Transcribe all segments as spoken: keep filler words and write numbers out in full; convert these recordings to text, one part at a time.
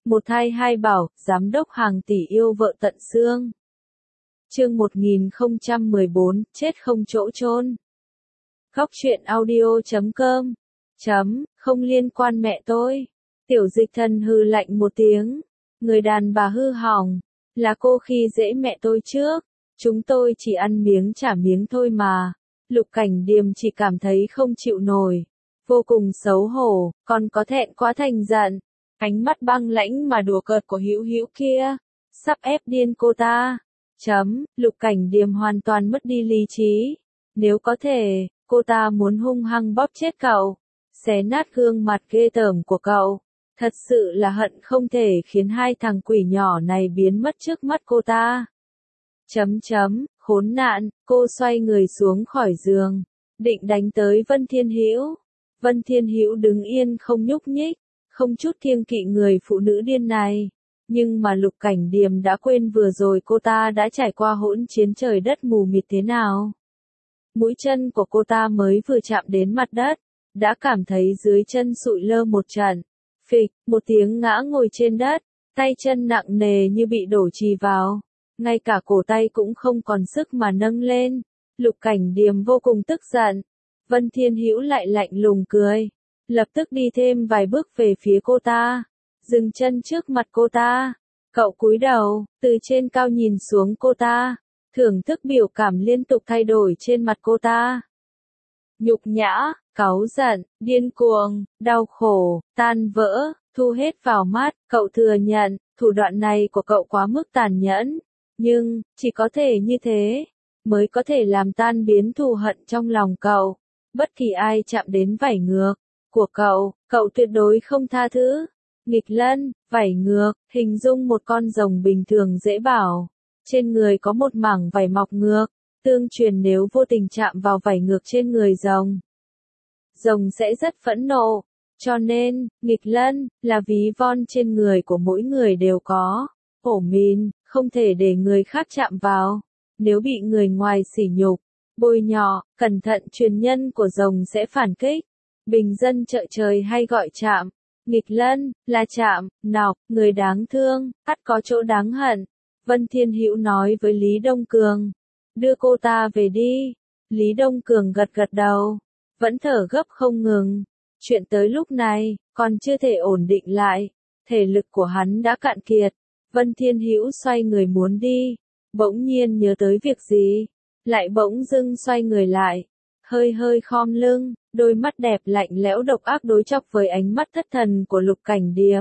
Một thai hai bảo, giám đốc hàng tỷ yêu vợ tận xương. Chương một nghìn không trăm mười bốn, chết không chỗ chôn. Góc truyện audio chấm com. Chấm, không liên quan mẹ tôi. Tiểu Dịch Thần hừ lạnh một tiếng. Người đàn bà hư hỏng. Là cô khi dễ mẹ tôi trước. Chúng tôi chỉ ăn miếng trả miếng thôi mà. Lục Cảnh Điềm chỉ cảm thấy không chịu nổi. Vô cùng xấu hổ, còn có thẹn quá thành giận. Ánh mắt băng lãnh mà đùa cợt của Hữu Hữu kia. Sắp ép điên cô ta. Chấm, Lục Cảnh Điềm hoàn toàn mất đi lý trí. Nếu có thể, cô ta muốn hung hăng bóp chết cậu. Xé nát gương mặt ghê tởm của cậu. Thật sự là hận không thể khiến hai thằng quỷ nhỏ này biến mất trước mắt cô ta. Chấm chấm, khốn nạn, cô xoay người xuống khỏi giường. Định đánh tới Vân Thiên Hữu. Vân Thiên Hữu đứng yên không nhúc nhích. Không chút kiêng kỵ người phụ nữ điên này. Nhưng mà Lục Cảnh Điềm đã quên vừa rồi cô ta đã trải qua hỗn chiến trời đất mù mịt thế nào. Mũi chân của cô ta mới vừa chạm đến mặt đất, đã cảm thấy dưới chân sụi lơ một trận. Phịch, một tiếng ngã ngồi trên đất, tay chân nặng nề như bị đổ chì vào. Ngay cả cổ tay cũng không còn sức mà nâng lên. Lục Cảnh Điềm vô cùng tức giận. Vân Thiên Hữu lại lạnh lùng cười. Lập tức đi thêm vài bước về phía cô ta. Dừng chân trước mặt cô ta. Cậu cúi đầu, từ trên cao nhìn xuống cô ta. Thưởng thức biểu cảm liên tục thay đổi trên mặt cô ta. Nhục nhã, cáu giận, điên cuồng, đau khổ, tan vỡ, thu hết vào mắt. Cậu thừa nhận, thủ đoạn này của cậu quá mức tàn nhẫn. Nhưng, chỉ có thể như thế, mới có thể làm tan biến thù hận trong lòng cậu. Bất kỳ ai chạm đến vảy ngược của cậu, cậu tuyệt đối không tha thứ. Nghịch lân, vảy ngược, hình dung một con rồng bình thường dễ bảo. Trên người có một mảng vảy mọc ngược, tương truyền nếu vô tình chạm vào vảy ngược trên người rồng. Rồng sẽ rất phẫn nộ, cho nên, nghịch lân, là ví von trên người của mỗi người đều có. Hổ mìn, không thể để người khác chạm vào. Nếu bị người ngoài sỉ nhục, bôi nhọ, cẩn thận truyền nhân của rồng sẽ phản kích. Bình dân chợ trời hay gọi chạm. Nghịch lân, là chạm, nọc, người đáng thương, ắt có chỗ đáng hận. Vân Thiên Hữu nói với Lý Đông Cường. Đưa cô ta về đi. Lý Đông Cường gật gật đầu. Vẫn thở gấp không ngừng. Chuyện tới lúc này, còn chưa thể ổn định lại. Thể lực của hắn đã cạn kiệt. Vân Thiên Hữu xoay người muốn đi. Bỗng nhiên nhớ tới việc gì. Lại bỗng dưng xoay người lại. Hơi hơi khom lưng, đôi mắt đẹp lạnh lẽo độc ác đối chọc với ánh mắt thất thần của Lục Cảnh Điềm.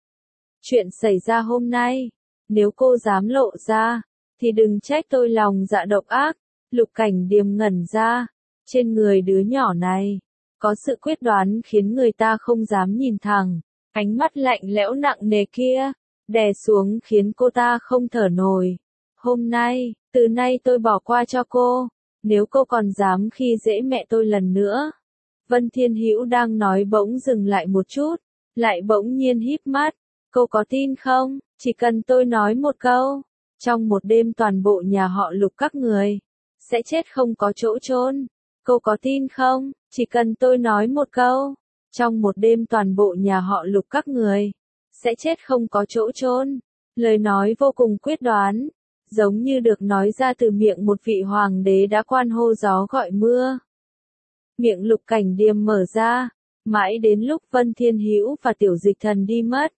Chuyện xảy ra hôm nay, nếu cô dám lộ ra, thì đừng trách tôi lòng dạ độc ác. Lục Cảnh Điềm ngẩn ra, trên người đứa nhỏ này, có sự quyết đoán khiến người ta không dám nhìn thẳng. Ánh mắt lạnh lẽo nặng nề kia, đè xuống khiến cô ta không thở nổi. Hôm nay, từ nay tôi bỏ qua cho cô. Nếu cô còn dám khi dễ mẹ tôi lần nữa. Vân Thiên Hữu đang nói bỗng dừng lại một chút, lại bỗng nhiên híp mắt. Cô có tin không? Chỉ cần tôi nói một câu, trong một đêm toàn bộ nhà họ Lục các người sẽ chết không có chỗ chôn. Cô có tin không? Chỉ cần tôi nói một câu, trong một đêm toàn bộ nhà họ Lục các người sẽ chết không có chỗ chôn. Lời nói vô cùng quyết đoán. Giống như được nói ra từ miệng một vị hoàng đế đã quan hô gió gọi mưa. Miệng Lục Cảnh Điềm mở ra, mãi đến lúc Vân Thiên Hữu và Tiểu Dịch Thần đi mất.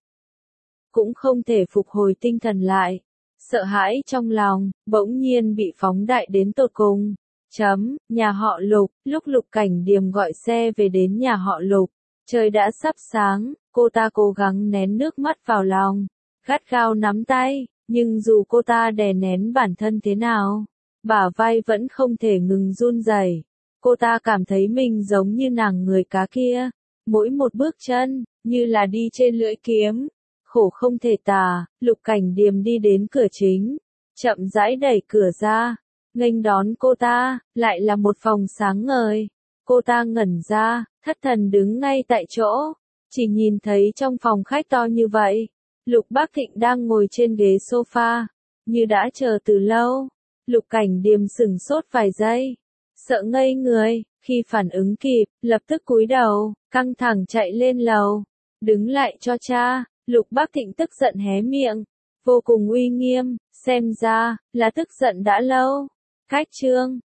Cũng không thể phục hồi tinh thần lại. Sợ hãi trong lòng, bỗng nhiên bị phóng đại đến tột cùng. Chấm, nhà họ Lục, lúc Lục Cảnh Điềm gọi xe về đến nhà họ Lục. Trời đã sắp sáng, cô ta cố gắng nén nước mắt vào lòng. Gắt gao nắm tay. Nhưng dù cô ta đè nén bản thân thế nào, bả vai vẫn không thể ngừng run rẩy. Cô ta cảm thấy mình giống như nàng người cá kia, mỗi một bước chân, như là đi trên lưỡi kiếm. Khổ không thể tả, Lục Cảnh Điềm đi đến cửa chính, chậm rãi đẩy cửa ra, nghênh đón cô ta, lại là một phòng sáng ngời. Cô ta ngẩn ra, thất thần đứng ngay tại chỗ, chỉ nhìn thấy trong phòng khách to như vậy. Lục Bác Thịnh đang ngồi trên ghế sofa, như đã chờ từ lâu. Lục Cảnh Điềm sửng sốt vài giây, sợ ngây người, khi phản ứng kịp, lập tức cúi đầu, căng thẳng chạy lên lầu. Đứng lại cho cha, Lục Bác Thịnh tức giận hé miệng, vô cùng uy nghiêm, xem ra, là tức giận đã lâu. Khách trương,